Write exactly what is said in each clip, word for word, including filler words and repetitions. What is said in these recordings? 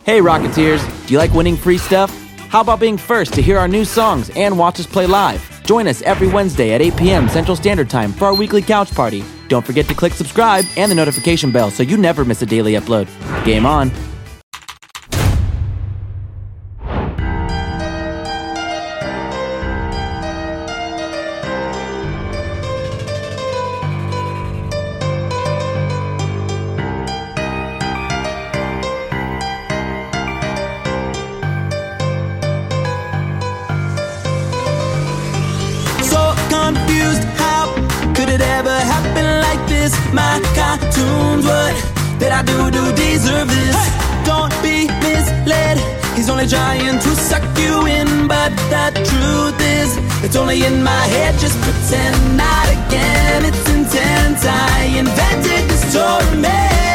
Hey Rocketeers, do you like winning free stuff? How about being first to hear our new songs and watch us play live? Join us every Wednesday at eight p.m. Central Standard Time for our weekly couch party. Don't forget to click subscribe and the notification bell so you never miss a daily upload. Game on! Confused, how could it ever happen like this? My cartoons, what did I do to deserve this? Hey! Don't be misled, he's only trying to suck you in. But the truth is, it's only in my head, just pretend. Not again, it's intense. I invented this torment.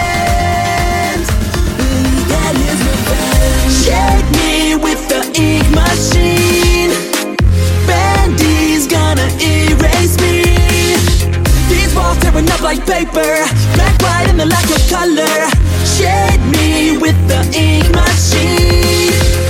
That is revenge. Shake me with the ink machine. Bandy's gonna erase me. These walls tearing up like paper. Black, white, and the lack of color. Shade me with the ink machine.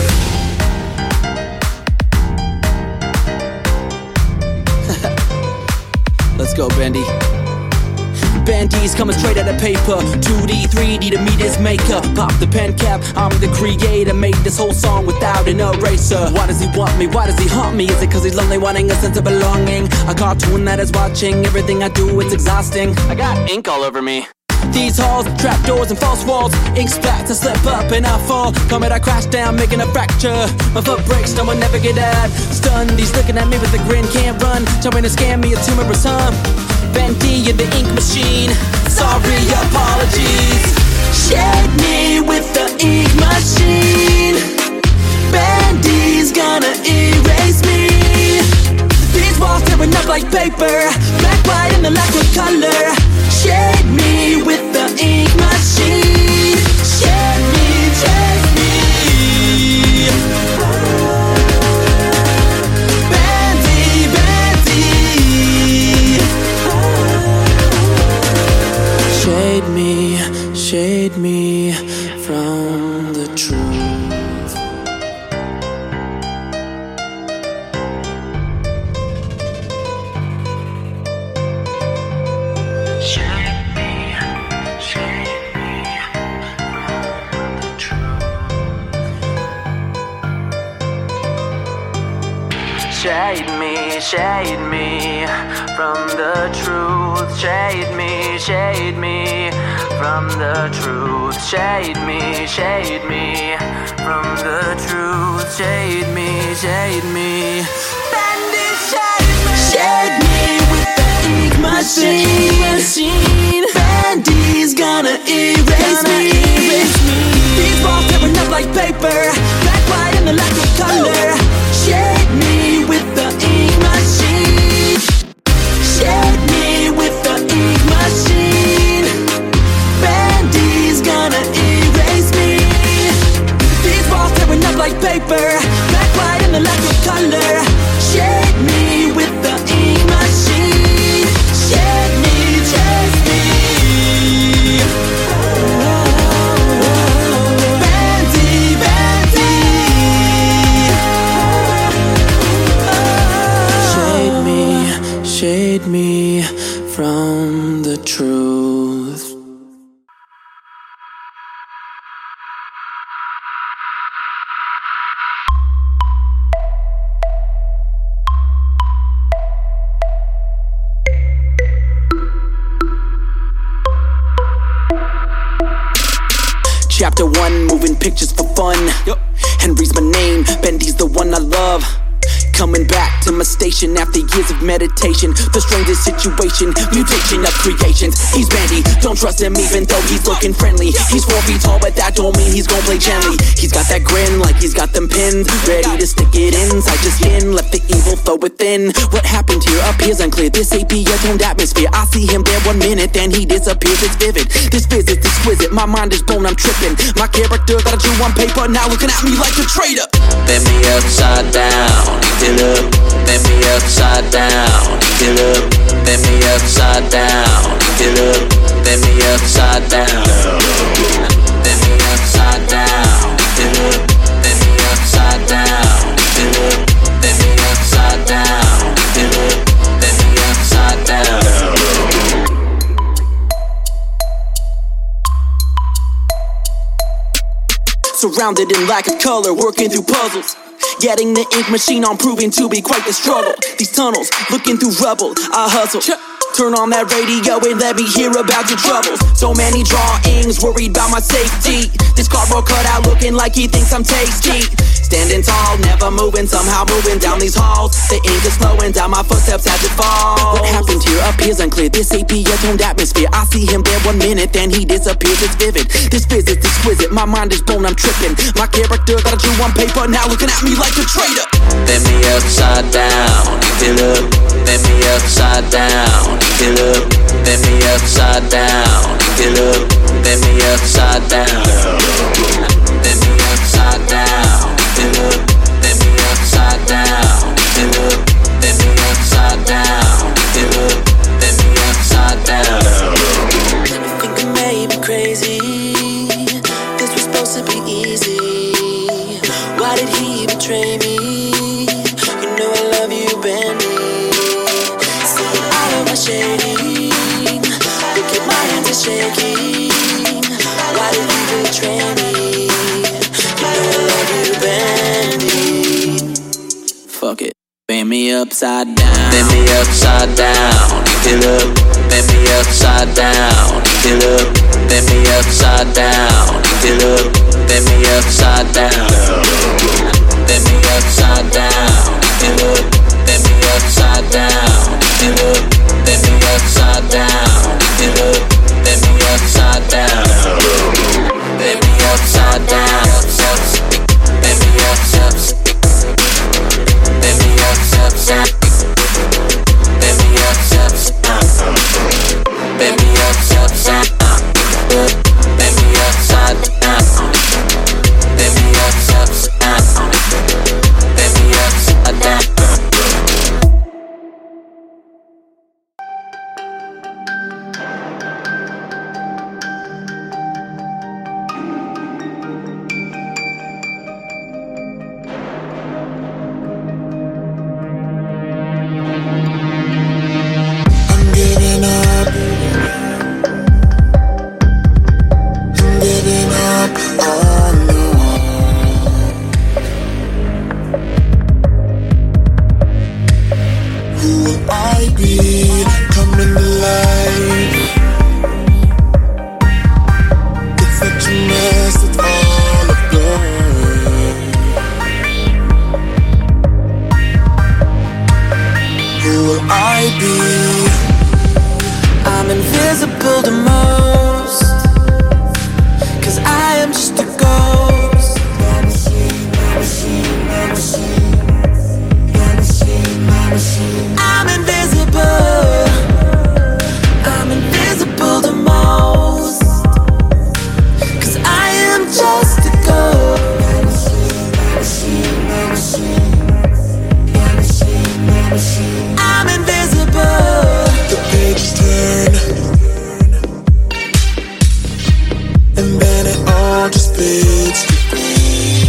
Let's go, Bandy. Bandy's coming straight out of paper. two D, three D to meet his maker. Pop the pen cap, I'm the creator. Made this whole song without an eraser. Why does he want me? Why does he haunt me? Is it cause he's lonely, wanting a sense of belonging? A cartoon that is watching everything I do, it's exhausting. I got ink all over me. These halls, trapdoors and false walls. Ink splats, I slip up and I fall. Comet, I crash down, making a fracture. My foot breaks, no one never get out. Stunned, he's looking at me with a grin, can't run. Trying to scam me, a tumor or some. Bandy in the ink machine. Sorry, apologies. Shade me with the ink machine. Bandy's gonna erase me. These walls tearing up like paper. Black, white, and the lack of color. Shade me with the ink machine. Shade me, shade me. Bandy, Bandy. Shade me, shade me from the truth. Shade me, shade me from the truth. Shade me, shade me from the truth. Shade me, shade me from the truth. Shade me, shade me. Bandy, shade me. Shade me with the ink machine. Bandy's gonna erase me. These walls tearing up like paper. Black, white, and the lack of color. Shade me with the ink machine. Shade me with the ink machine. Bandy's gonna erase me. These walls tearing up like paper. Black, white, and the lack of color. Shade me with the ink machine. Shade me, shade me. Bandy, Bandy. Shade me from the truth. Chapter one, moving pictures for fun. Yep. Henry's my name, Bendy's the one I love. Coming back to my station after years of meditation. The strangest situation, mutation of creations. He's Bandy, don't trust him even though he's looking friendly. He's four feet tall, but that don't mean he's gon' play gently. He's got that grin like he's got them pins, ready to stick it inside your skin. Let the evil flow within. What happened here appears unclear. This ain't be a toned atmosphere. I see him there one minute, then he disappears. It's vivid, this visit's exquisite. My mind is blown, I'm tripping. My character that I drew on paper, now looking at me like a traitor. Bend me upside down, eat it up. Bend me upside down, eat it up. Bend me upside down, eat it up. Bend me upside down. Bend me upside down, eat surrounded in lack of color, working through puzzles. Getting the ink machine on, proving to be quite the struggle. These tunnels, looking through rubble, I hustle. Turn on that radio and let me hear about your troubles. So many drawings, worried about my safety. This cardboard cutout looking like he thinks I'm tasty. Standing tall, never moving, somehow moving down these halls. The ink is slowing down my footsteps as it falls. What happened here appears unclear, this sepia-toned atmosphere. I see him there one minute, then he disappears, it's vivid. This physics exquisite, my mind is blown, I'm tripping. My character that I drew on paper, now looking at me like a traitor. Bend me upside down, get up. Bend me upside down, get up. Bend me upside down, get up. Bend me upside down. Bend me upside down, get up. Bend me upside down, get up. Bend me upside down, get up. Bend me upside down. I think I may be crazy. This was supposed to be easy. Why did he betray me? You know I love you, Bendy. See all of my shading. Look at my hands are shaking. Why did he betray me? You know I love you, Bendy. Fuck it. Bend me upside down. Bend me upside down, get up. Bend me upside down, get up. Bend me upside down, get up. Bend me upside down. Bend me upside down, get up. Bend me upside down, get up. Bend me upside down, get up. Bend me upside down. Bend me upside down. Bend me upside down. Bend me upside down. Bend me upside down. Bend me upside down. Bend me upside down. Bend me upside down. Bend me upside down. I'm giving up. I'm giving up on you. Who will I be coming to life? It's such a mess, it's all a blur. Who will I be? I'm invisible to most, 'cause I am just a ghost. I'm invisible. I'm invisible to most, 'cause I am just a ghost. I'm invisible. The pages turn, and then it all just fades to gray.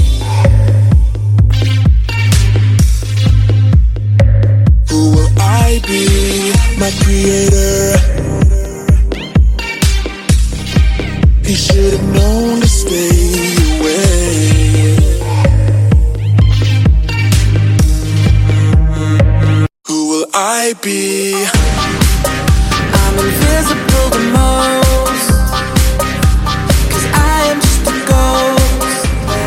Who will I be? My creator. He should have known to stay away. Who will I be? I'm invisible to most, 'cause I am just a ghost.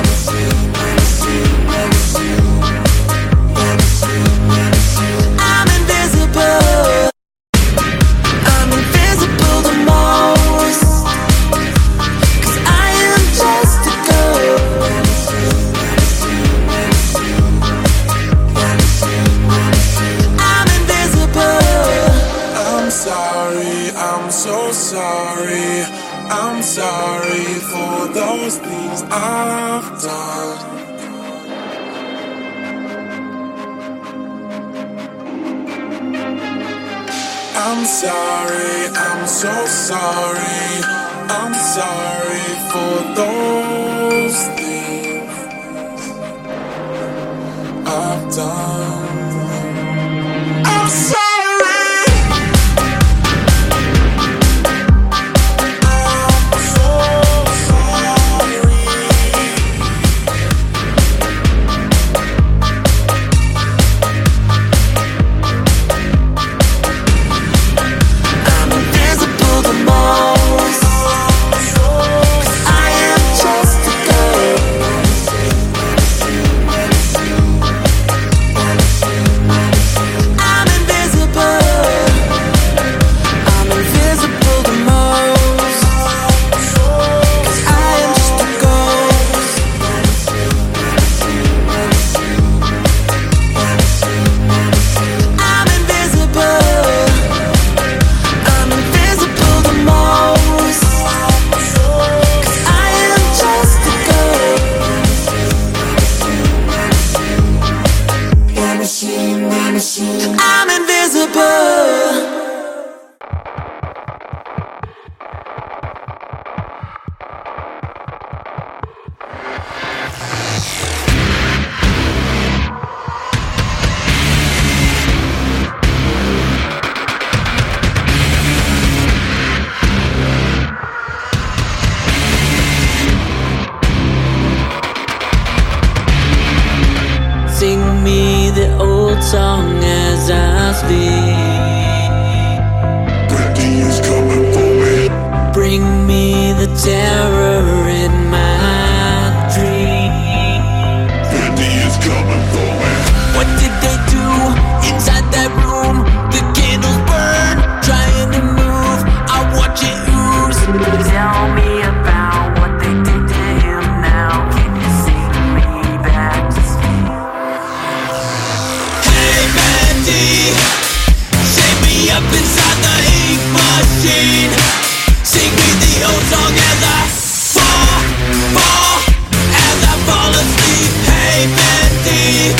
I'm invisible. I'm invisible to most, 'cause I am just a ghost. I'm invisible. I'm sorry, I'm so sorry. I'm sorry for those things I've done. I'm sorry, I'm so sorry. I'm sorry for those things I've done. I'm sorry. I'm so sorry. terror in my dream. Bendy is coming for me. What did they do inside that room? The candles burn, trying to move. I watch it ooze. Tell me about what they did to him now. Can you sing me back to sleep? Hey Mandy, shake me up inside the ink machine. Sing me the old song as I fall, fall, as I fall asleep. Hey Mandy,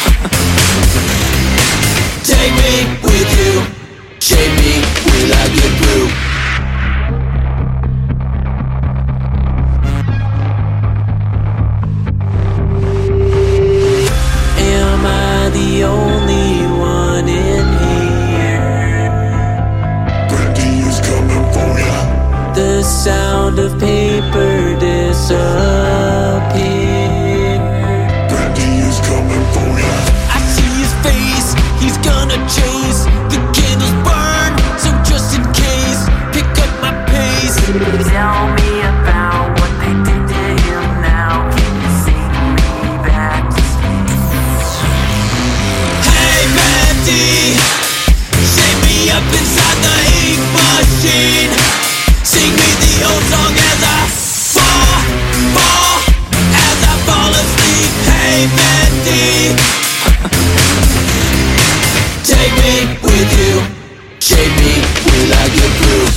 take me with you, shape me, will I get through? Am I the only one in here? Bendy is coming for ya. The sound of paper disappear. Bendy is coming for ya. I see his face, he's gonna chase. The candles burn, so just in case, pick up my pace. Tell me about what they did to him now. Can you sing me back to sleep? Hey Mandy, shake me up inside the ink machine. Sing me the old song as I fall, fall, as I fall asleep. Hey Mandy, take me with you, shape me, will I get through?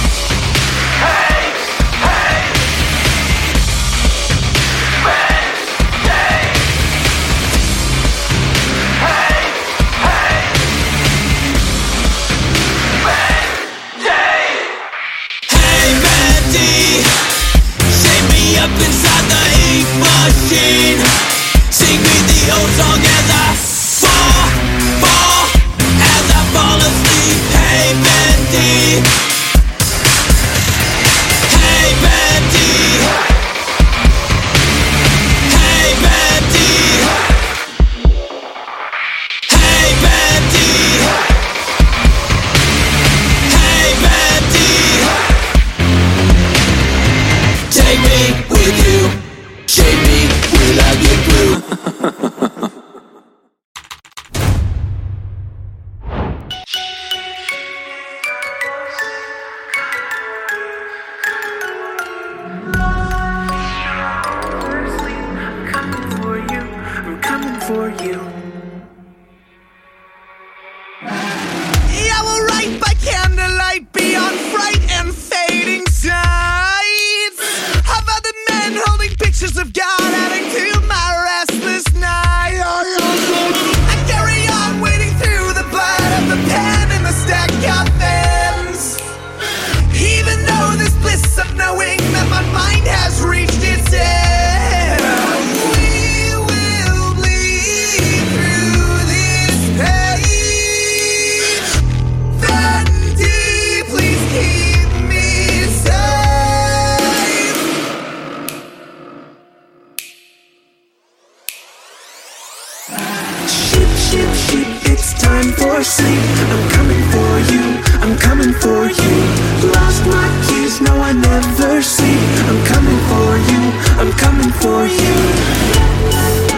Hey Mandy, shake me up inside the ink machine. Sing me the old song as I fall, fall, as I fall asleep. Hey Mandy, hey Mandy, hey Mandy, hey Mandy, hey Mandy, take me with you, shape me, will I get through? I'm coming for you. I'm coming for you. I will write by candlelight beyond fright and fading sights of other men holding pictures of God adding to my restless night. I carry on wading through the blood of the pen and the stack of pens, even though this bliss of knowing that my mind has reached its end. We will bleed through this page. Bendy, please keep me safe. Sheep, sheep, sheep, it's time for sleep. I'm coming for you, I'm coming for you. Lost my keys, no I never sleep. I'm coming for you, I'm coming for you.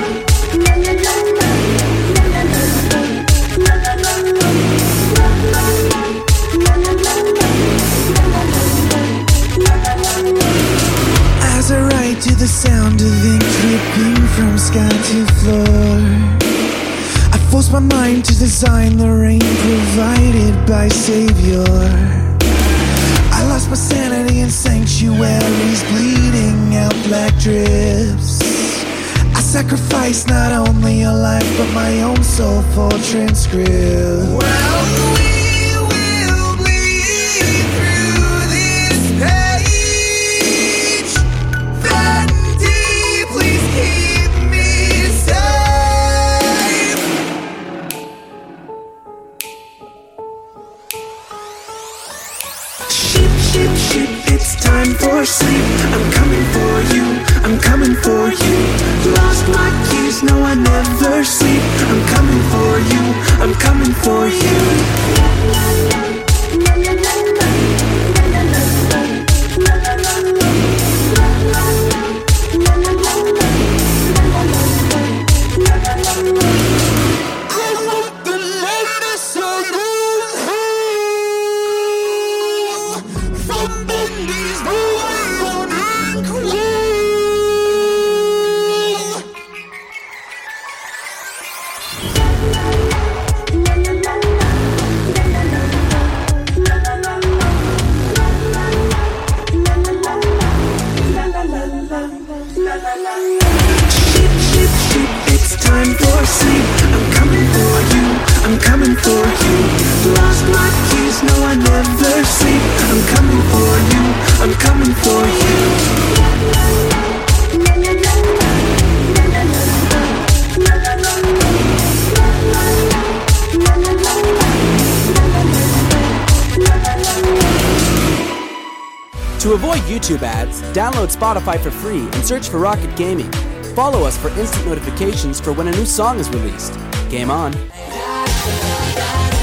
As I write to the sound of ink dripping from sky to floor, I force my mind to design the rain provided by Savior. I lost my sanity in sanctuaries, bleeding out black drips. I sacrifice not only your life, but my own soul for transcript. Well, we will bleed through this page. Bendy, please keep me safe. Sheep, sheep, sheep, it's time for sleep. I'm coming for you, I'm coming for you. Lost my keys, no I never sleep. I'm coming for you, I'm coming for you. To avoid YouTube ads, download Spotify for free and search for Rocket Gaming. Follow us for instant notifications for when a new song is released. Game on.